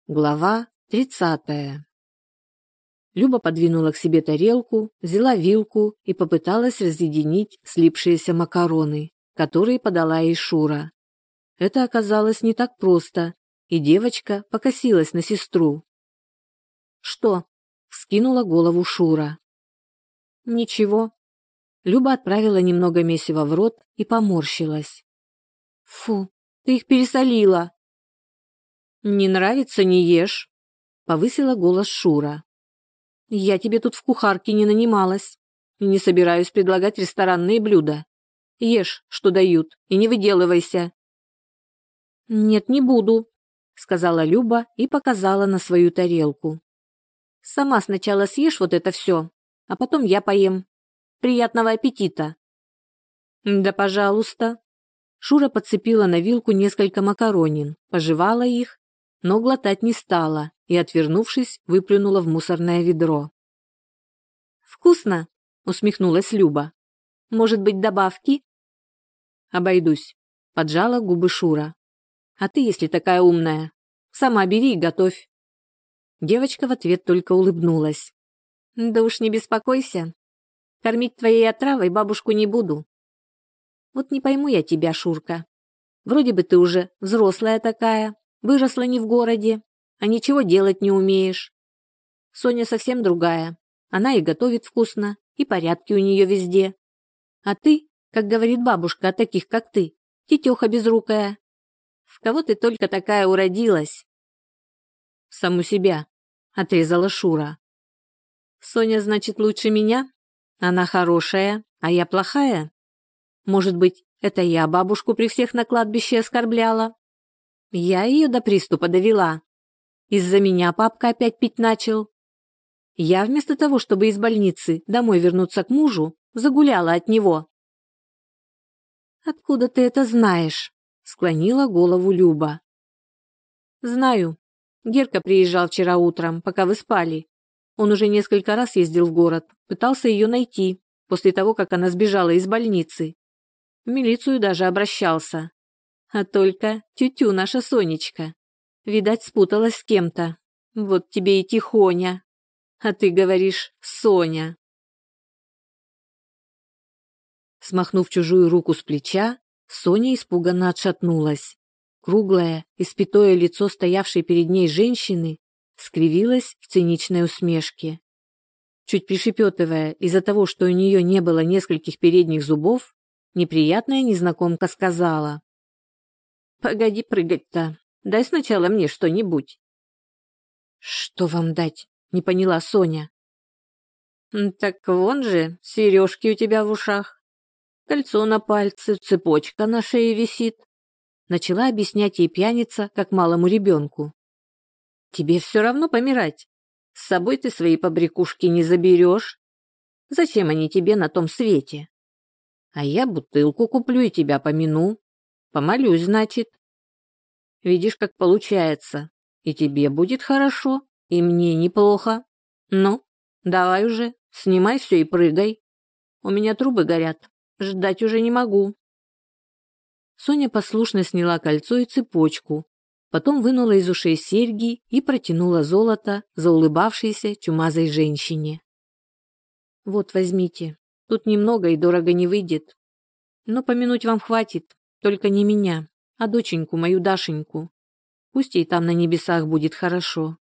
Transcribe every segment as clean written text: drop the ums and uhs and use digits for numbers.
Глава 30. Люба подвинула к себе тарелку, взяла вилку и попыталась разъединить слипшиеся макароны, которые подала ей Шура. Это оказалось не так просто, и девочка покосилась на сестру. «Что?» – вскинула голову Шура. «Ничего». Люба отправила немного месива в рот и поморщилась. «Фу, ты их пересолила!» «Не нравится – не ешь», – повысила голос Шура. «Я тебе тут в кухарке не нанималась и не собираюсь предлагать ресторанные блюда. Ешь, что дают, и не выделывайся». «Нет, не буду», – сказала Люба и показала на свою тарелку. «Сама сначала съешь вот это все, а потом я поем. Приятного аппетита!» «Да, пожалуйста». Шура подцепила на вилку несколько макаронин, пожевала их, но глотать не стала и, отвернувшись, выплюнула в мусорное ведро. «Вкусно!» – усмехнулась Люба. «Может быть, добавки?» «Обойдусь», – поджала губы Шура. «А ты, если такая умная, сама бери и готовь». Девочка в ответ только улыбнулась. «Да уж не беспокойся. Кормить твоей отравой бабушку не буду. Вот не пойму я тебя, Шурка. Вроде бы ты уже взрослая такая, выросла не в городе, а ничего делать не умеешь. Соня совсем другая. Она и готовит вкусно, и порядки у нее везде. А ты, как говорит бабушка о таких, как ты, тетеха безрукая. В кого ты только такая уродилась?» «Саму себя», — отрезала Шура. «Соня, значит, лучше меня? Она хорошая, а я плохая? Может быть, это я бабушку при всех на кладбище оскорбляла? Я ее до приступа довела. Из-за меня папка опять пить начал. Я вместо того, чтобы из больницы домой вернуться к мужу, загуляла от него». «Откуда ты это знаешь?» — склонила голову Люба. «Знаю. Герка приезжал вчера утром, пока вы спали. Он уже несколько раз ездил в город, пытался ее найти, после того, как она сбежала из больницы. В милицию даже обращался. А только тю-тю наша Сонечка. Видать, спуталась с кем-то. Вот тебе и тихоня. А ты говоришь «Соня». Смахнув чужую руку с плеча, Соня испуганно отшатнулась. Круглое, испятое лицо стоявшей перед ней женщины скривилось в циничной усмешке. Чуть пришепетывая из-за того, что у нее не было нескольких передних зубов, неприятная незнакомка сказала: «Погоди прыгать-то, дай сначала мне что-нибудь». «Что вам дать?» — не поняла Соня. «Так вон же, сережки у тебя в ушах, кольцо на пальце, цепочка на шее висит», — начала объяснять ей пьяница, как малому ребенку. «Тебе все равно помирать. С собой ты свои побрякушки не заберешь. Зачем они тебе на том свете? А я бутылку куплю и тебя помяну. Помолюсь, значит. Видишь, как получается. И тебе будет хорошо, и мне неплохо. Ну, давай уже, снимай все и прыгай. У меня трубы горят, ждать уже не могу». Соня послушно сняла кольцо и цепочку, потом вынула из ушей серьги и протянула золото заулыбавшейся чумазой женщине. «Вот, возьмите. Тут немного и дорого не выйдет. Но помянуть вам хватит, только не меня, а доченьку мою Дашеньку. Пусть ей там на небесах будет хорошо».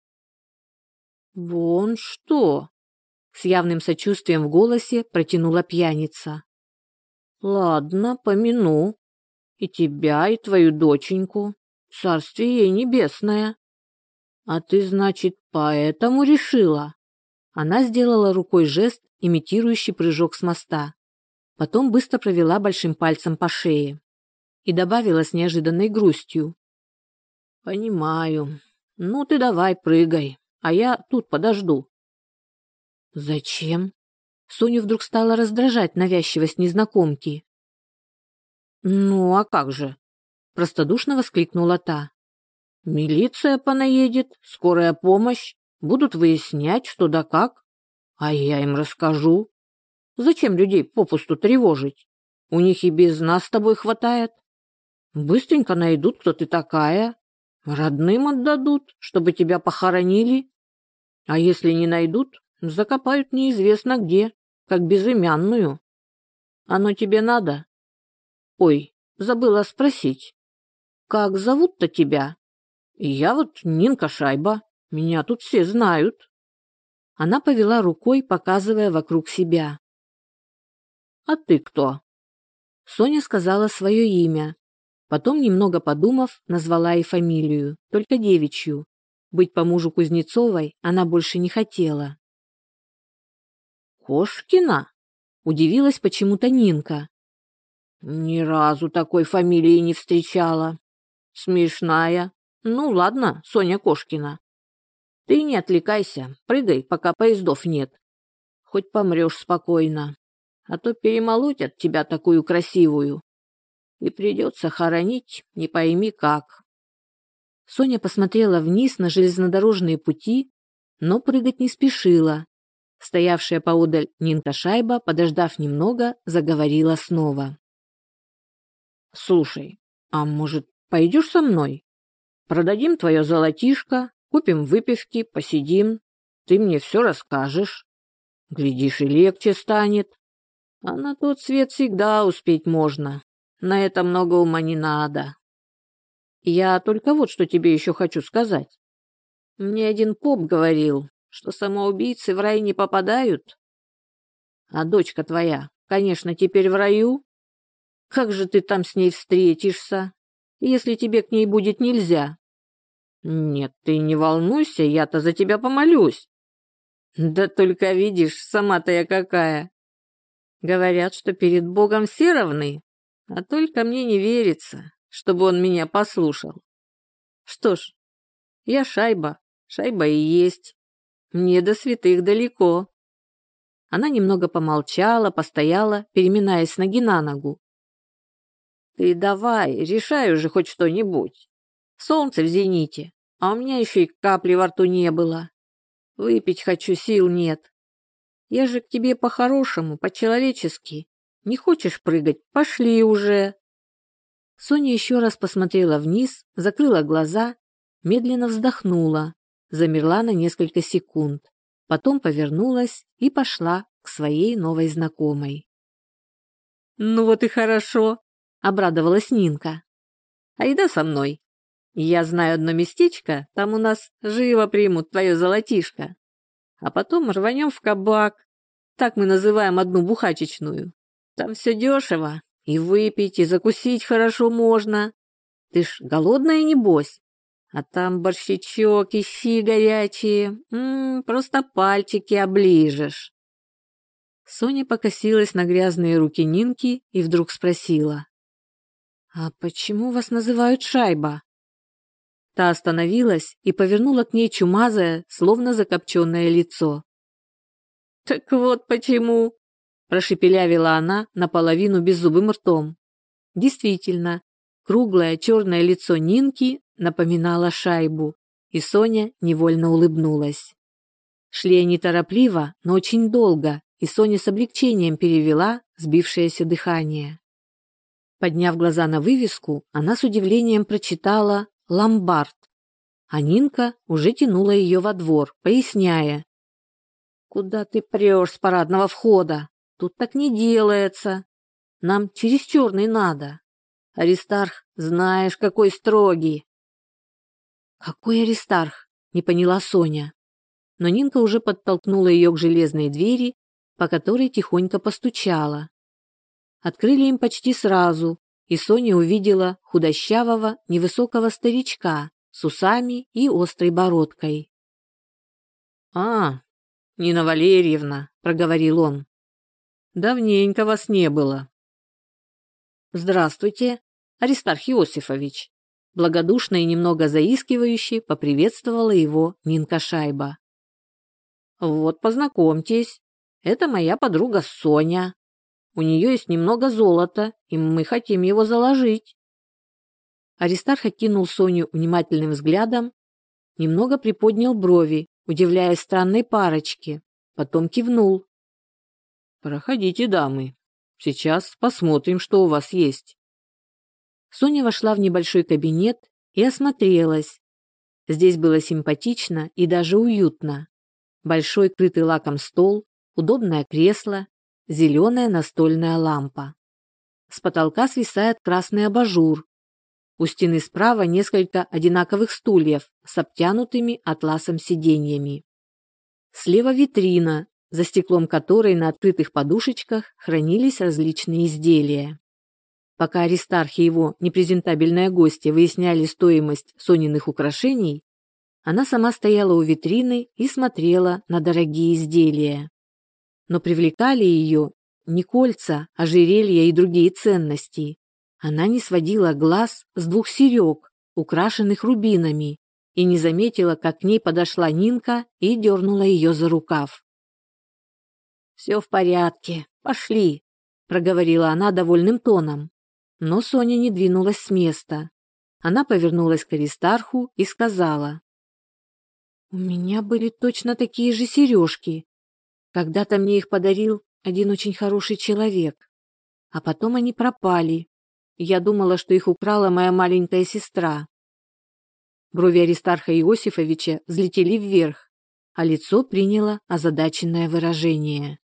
«Вон что!» — с явным сочувствием в голосе протянула пьяница. «Ладно, помяну. И тебя, и твою доченьку. Царствие ей небесное. А ты, значит, поэтому решила?» Она сделала рукой жест, имитирующий прыжок с моста. Потом быстро провела большим пальцем по шее и добавила с неожиданной грустью: «Понимаю. Ну ты давай прыгай, а я тут подожду». «Зачем?» Соню вдруг стала раздражать навязчивость незнакомки. «Ну, а как же?» – простодушно воскликнула та. «Милиция понаедет, скорая помощь, будут выяснять, что да как, а я им расскажу. Зачем людей попусту тревожить? У них и без нас с тобой хватает. Быстренько найдут, кто ты такая, Родным отдадут, чтобы тебя похоронили. А если не найдут, закопают неизвестно где, как безымянную. Оно тебе надо? Ой, забыла спросить. Как зовут-то тебя? Я вот Нинка Шайба. Меня тут все знают. Она повела рукой, показывая вокруг себя. А ты кто? Соня сказала свое имя. Потом, немного подумав, назвала и фамилию, только девичью. Быть по мужу Кузнецовой она больше не хотела. «Кошкина?» – удивилась почему-то Нинка. «Ни разу такой фамилии не встречала. Смешная. Ну ладно, Соня Кошкина. Ты не отвлекайся, прыгай, пока поездов нет. Хоть помрешь спокойно, а то перемолотят тебя такую красивую. И придется хоронить, не пойми как». Соня посмотрела вниз на железнодорожные пути, но прыгать не спешила. Стоявшая поодаль Нинка Шайба, подождав немного, заговорила снова. «Слушай, а может, пойдешь со мной? Продадим твое золотишко, купим выпивки, посидим. Ты мне все расскажешь. Глядишь, и легче станет. А на тот свет всегда успеть можно. На это много ума не надо. Я только вот что тебе еще хочу сказать. Мне один поп говорил, что самоубийцы в рай не попадают. А дочка твоя, конечно, теперь в раю. Как же ты там с ней встретишься, если тебе к ней будет нельзя? Нет, ты не волнуйся, я-то за тебя помолюсь. Да только видишь, сама-то я какая. Говорят, что перед Богом все равны, а только мне не верится, чтобы он меня послушал. Что ж, я Шайба, Шайба и есть. Мне до святых далеко. Она немного помолчала, постояла, переминаясь с ноги на ногу. Ты давай, решай уже хоть что-нибудь. Солнце в зените, а у меня еще и капли во рту не было. Выпить хочу, сил нет. Я же к тебе по-хорошему, по-человечески. Не хочешь прыгать? Пошли уже. Соня еще раз посмотрела вниз, закрыла глаза, медленно вздохнула, замерла на несколько секунд, потом повернулась и пошла к своей новой знакомой. «Ну вот и хорошо», — обрадовалась Нинка. «Айда со мной. Я знаю одно местечко, там у нас живо примут твое золотишко. А потом рванем в кабак, так мы называем одну бухачечную. Там все дешево, и выпить, и закусить хорошо можно. Ты ж голодная, небось? А там борщичок и щи горячие. Просто пальчики оближешь». Соня покосилась на грязные руки Нинки и вдруг спросила. «А почему вас называют Шайба?» Та остановилась и повернула к ней чумазое, словно закопченное лицо. «Так вот почему!» – прошепелявила она наполовину беззубым ртом. Действительно, круглое черное лицо Нинки напоминало Шайбу, и Соня невольно улыбнулась. Шли они торопливо, но очень долго, и Соня с облегчением перевела сбившееся дыхание. Подняв глаза на вывеску, она с удивлением прочитала «Ломбард», а Нинка уже тянула ее во двор, поясняя. «Куда ты прешь с парадного входа? Тут так не делается. Нам через черный надо. Аристарх, знаешь, какой строгий». «Какой Аристарх?» – не поняла Соня. Но Нинка уже подтолкнула ее к железной двери, по которой тихонько постучала. Открыли им почти сразу, и Соня увидела худощавого, невысокого старичка с усами и острой бородкой. «А, Нина Валерьевна», — проговорил он, — «давненько вас не было». «Здравствуйте, Аристарх Иосифович», — благодушно и немного заискивающе поприветствовала его Нинка Шайба. «Вот, познакомьтесь, это моя подруга Соня. У нее есть немного золота, и мы хотим его заложить». Аристарх окинул Соню внимательным взглядом, немного приподнял брови, удивляясь странной парочке, потом кивнул. «Проходите, дамы. Сейчас посмотрим, что у вас есть». Соня вошла в небольшой кабинет и осмотрелась. Здесь было симпатично и даже уютно. Большой крытый лаком стол, удобное кресло, зеленая настольная лампа. С потолка свисает красный абажур. У стены справа несколько одинаковых стульев с обтянутыми атласом сиденьями. Слева витрина, за стеклом которой на открытых подушечках хранились различные изделия. Пока Аристарх и его непрезентабельная гостья выясняли стоимость Сониных украшений, она сама стояла у витрины и смотрела на дорогие изделия. Но привлекали ее не кольца, ожерелья и другие ценности. Она не сводила глаз с 2 серег, украшенных рубинами, и не заметила, как к ней подошла Нинка и дернула ее за рукав. «Все в порядке, пошли», — проговорила она довольным тоном. Но Соня не двинулась с места. Она повернулась к Аристарху и сказала: «У меня были точно такие же сережки. Когда-то мне их подарил один очень хороший человек. А потом они пропали. Я думала, что их украла моя маленькая сестра». Брови Аристарха Иосифовича взлетели вверх, а лицо приняло озадаченное выражение.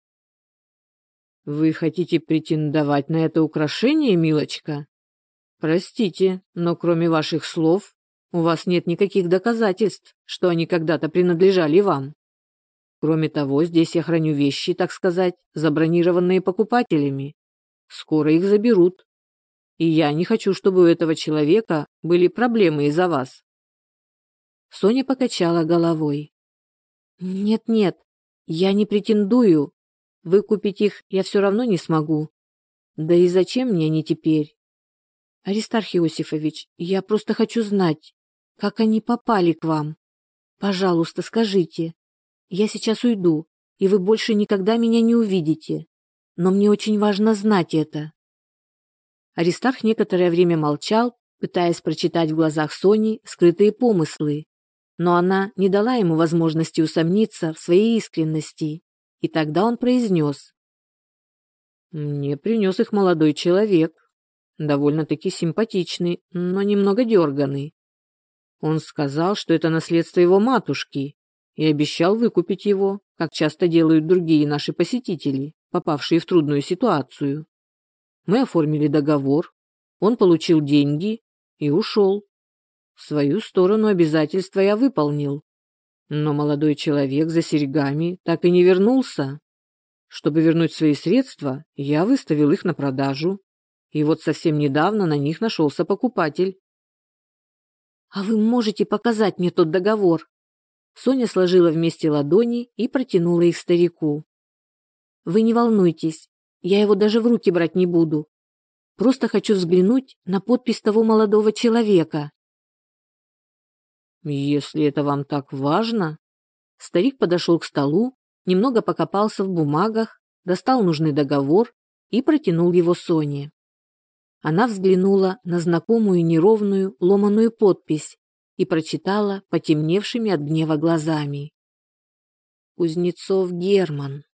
«Вы хотите претендовать на это украшение, милочка? Простите, но кроме ваших слов у вас нет никаких доказательств, что они когда-то принадлежали вам. Кроме того, здесь я храню вещи, так сказать, забронированные покупателями. Скоро их заберут. И я не хочу, чтобы у этого человека были проблемы из-за вас». Соня покачала головой. «Нет-нет, я не претендую. Выкупить их я все равно не смогу. Да и зачем мне они теперь? Аристарх Иосифович, я просто хочу знать, как они попали к вам. Пожалуйста, скажите. Я сейчас уйду, и вы больше никогда меня не увидите. Но мне очень важно знать это». Аристарх некоторое время молчал, пытаясь прочитать в глазах Сони скрытые помыслы. Но она не дала ему возможности усомниться в своей искренности. И тогда он произнес: «Мне принес их молодой человек, довольно-таки симпатичный, но немного дерганый. Он сказал, что это наследство его матушки, и обещал выкупить его, как часто делают другие наши посетители, попавшие в трудную ситуацию. Мы оформили договор, он получил деньги и ушел. Свою сторону обязательства я выполнил. Но молодой человек за серьгами так и не вернулся. Чтобы вернуть свои средства, я выставил их на продажу. И вот совсем недавно на них нашелся покупатель». «А вы можете показать мне тот договор?» Соня сложила вместе ладони и протянула их старику. «Вы не волнуйтесь, я его даже в руки брать не буду. Просто хочу взглянуть на подпись того молодого человека». «Если это вам так важно...» Старик подошел к столу, немного покопался в бумагах, достал нужный договор и протянул его Соне. Она взглянула на знакомую неровную, ломаную подпись и прочитала потемневшими от гнева глазами: «Кузнецов Герман».